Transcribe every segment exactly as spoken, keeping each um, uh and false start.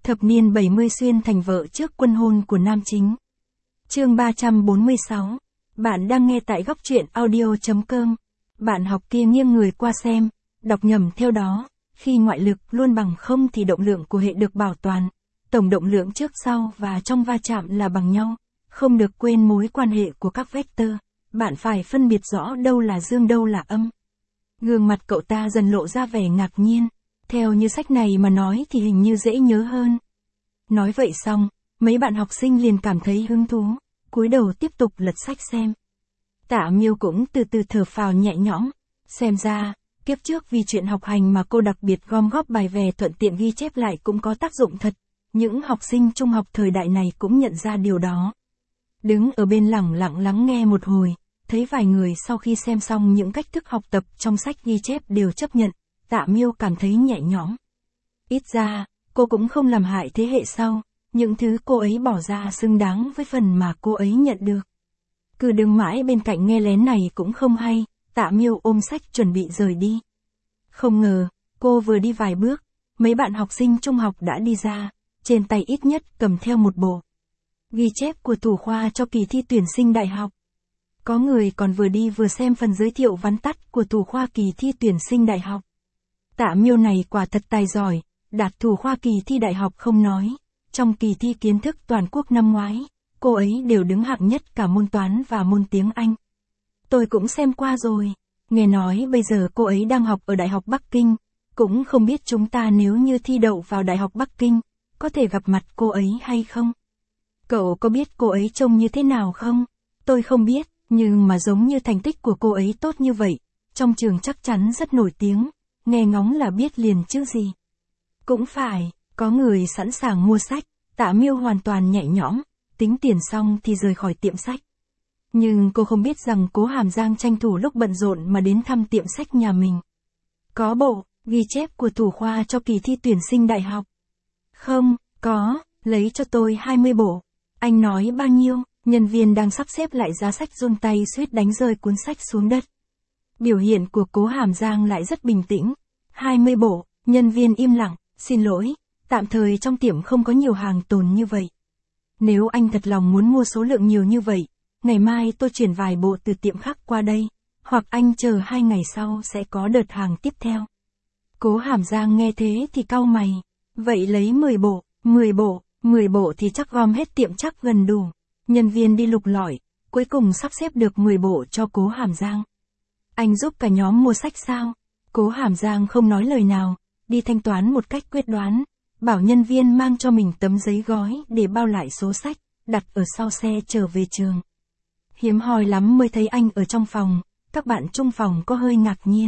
Thập niên bảy mươi xuyên thành vợ trước quân hôn của nam chính. Chương ba trăm bốn mươi sáu. Bạn đang nghe tại góc truyện audio chấm com. Bạn học kia nghiêng người qua xem, đọc nhầm theo đó, khi ngoại lực luôn bằng không thì động lượng của hệ được bảo toàn. Tổng động lượng trước sau và trong va chạm là bằng nhau. Không được quên mối quan hệ của các vector. Bạn phải phân biệt rõ đâu là dương đâu là âm. Gương mặt cậu ta dần lộ ra vẻ ngạc nhiên. Theo như sách này mà nói thì hình như dễ nhớ hơn. Nói vậy xong, mấy bạn học sinh liền cảm thấy hứng thú, cúi đầu tiếp tục lật sách xem. Tạ Miêu cũng từ từ thở phào nhẹ nhõm. Xem ra, kiếp trước vì chuyện học hành mà cô đặc biệt gom góp bài về thuận tiện ghi chép lại cũng có tác dụng thật. Những học sinh trung học thời đại này cũng nhận ra điều đó. Đứng ở bên lẳng lặng lắng nghe một hồi, thấy vài người sau khi xem xong những cách thức học tập trong sách ghi chép đều chấp nhận, Tạ Miêu cảm thấy nhẹ nhõm. Ít ra, cô cũng không làm hại thế hệ sau, những thứ cô ấy bỏ ra xứng đáng với phần mà cô ấy nhận được. Cứ đứng mãi bên cạnh nghe lén này cũng không hay, Tạ Miêu ôm sách chuẩn bị rời đi. Không ngờ, cô vừa đi vài bước, mấy bạn học sinh trung học đã đi ra, trên tay ít nhất cầm theo một bộ ghi chép của thủ khoa cho kỳ thi tuyển sinh đại học. Có người còn vừa đi vừa xem phần giới thiệu vắn tắt của thủ khoa kỳ thi tuyển sinh đại học. Tạ Miêu này quả thật tài giỏi, đạt thủ khoa kỳ thi đại học không nói, trong kỳ thi kiến thức toàn quốc năm ngoái, cô ấy đều đứng hạng nhất cả môn toán và môn tiếng Anh. Tôi cũng xem qua rồi, nghe nói bây giờ cô ấy đang học ở Đại học Bắc Kinh, cũng không biết chúng ta nếu như thi đậu vào Đại học Bắc Kinh, có thể gặp mặt cô ấy hay không? Cậu có biết cô ấy trông như thế nào không? Tôi không biết, nhưng mà giống như thành tích của cô ấy tốt như vậy, trong trường chắc chắn rất nổi tiếng, nghe ngóng là biết liền chứ gì. Cũng phải, có người sẵn sàng mua sách, Tạ Miêu hoàn toàn nhẹ nhõm, tính tiền xong thì rời khỏi tiệm sách. Nhưng cô không biết rằng Cố Hàm Giang tranh thủ lúc bận rộn mà đến thăm tiệm sách nhà mình. Có bộ ghi chép của thủ khoa cho kỳ thi tuyển sinh đại học. Không, có, lấy cho tôi hai mươi bộ. Anh nói bao nhiêu? Nhân viên đang sắp xếp lại giá sách run tay suýt đánh rơi cuốn sách xuống đất. Biểu hiện của Cố Hàm Giang lại rất bình tĩnh. hai mươi bộ, nhân viên im lặng, xin lỗi, tạm thời trong tiệm không có nhiều hàng tồn như vậy. Nếu anh thật lòng muốn mua số lượng nhiều như vậy, ngày mai tôi chuyển vài bộ từ tiệm khác qua đây, hoặc anh chờ hai ngày sau sẽ có đợt hàng tiếp theo. Cố Hàm Giang nghe thế thì cau mày, vậy lấy mười bộ, mười bộ, mười bộ thì chắc gom hết tiệm chắc gần đủ. Nhân viên đi lục lọi, cuối cùng sắp xếp được mười bộ cho Cố Hàm Giang. Anh giúp cả nhóm mua sách sao? Cố Hàm Giang không nói lời nào, đi thanh toán một cách quyết đoán, bảo nhân viên mang cho mình tấm giấy gói để bao lại số sách, đặt ở sau xe trở về trường. Hiếm hoi lắm mới thấy anh ở trong phòng, các bạn chung phòng có hơi ngạc nhiên.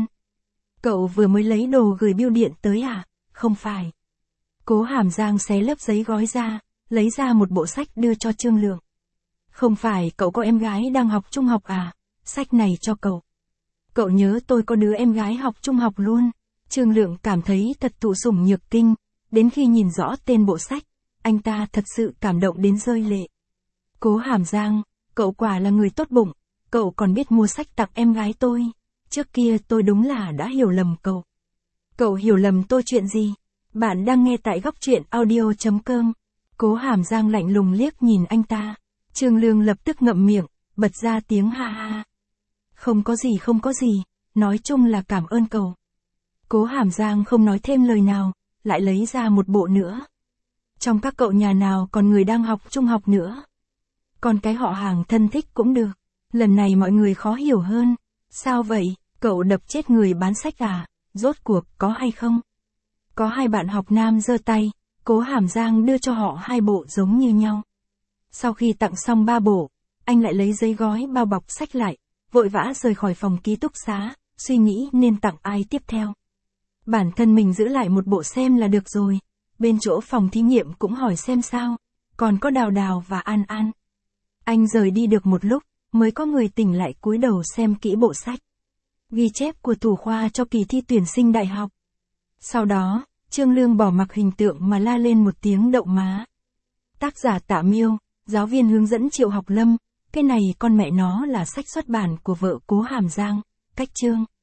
Cậu vừa mới lấy đồ gửi bưu điện tới à? Không phải. Cố Hàm Giang xé lớp giấy gói ra, lấy ra một bộ sách đưa cho Trương Lượng. Không phải cậu có em gái đang học trung học à? Sách này cho cậu. Cậu nhớ tôi có đứa em gái học trung học luôn. Trương Lượng cảm thấy thật thụ sủng nhược kinh, đến khi nhìn rõ tên bộ sách, anh ta thật sự cảm động đến rơi lệ. Cố Hàm Giang, cậu quả là người tốt bụng, cậu còn biết mua sách tặng em gái tôi. Trước kia tôi đúng là đã hiểu lầm cậu. Cậu hiểu lầm tôi chuyện gì? Bạn đang nghe tại góc truyện audio chấm com. Cố Hàm Giang lạnh lùng liếc nhìn anh ta. Trương Lương lập tức ngậm miệng, bật ra tiếng ha ha. Không có gì không có gì, nói chung là cảm ơn cậu. Cố Hàm Giang không nói thêm lời nào, lại lấy ra một bộ nữa. Trong các cậu nhà nào còn người đang học trung học nữa? Còn cái họ hàng thân thích cũng được. Lần này mọi người khó hiểu hơn. Sao vậy, cậu đập chết người bán sách à? Rốt cuộc có hay không? Có hai bạn học nam giơ tay, Cố Hàm Giang đưa cho họ hai bộ giống như nhau. Sau khi tặng xong ba bộ, anh lại lấy giấy gói bao bọc sách lại, vội vã rời khỏi phòng ký túc xá, suy nghĩ nên tặng ai tiếp theo. Bản thân mình giữ lại một bộ xem là được rồi, bên chỗ phòng thí nghiệm cũng hỏi xem sao, còn có Đào Đào và An An. Anh rời đi được một lúc, mới có người tỉnh lại cúi đầu xem kỹ bộ sách. Ghi chép của thủ khoa cho kỳ thi tuyển sinh đại học. Sau đó, Trương Lương bỏ mặc hình tượng mà la lên một tiếng đậu má. Tác giả Tạ Miêu, giáo viên hướng dẫn Triệu Học Lâm, cái này con mẹ nó là sách xuất bản của vợ Cố Hàm Giang, cách chương.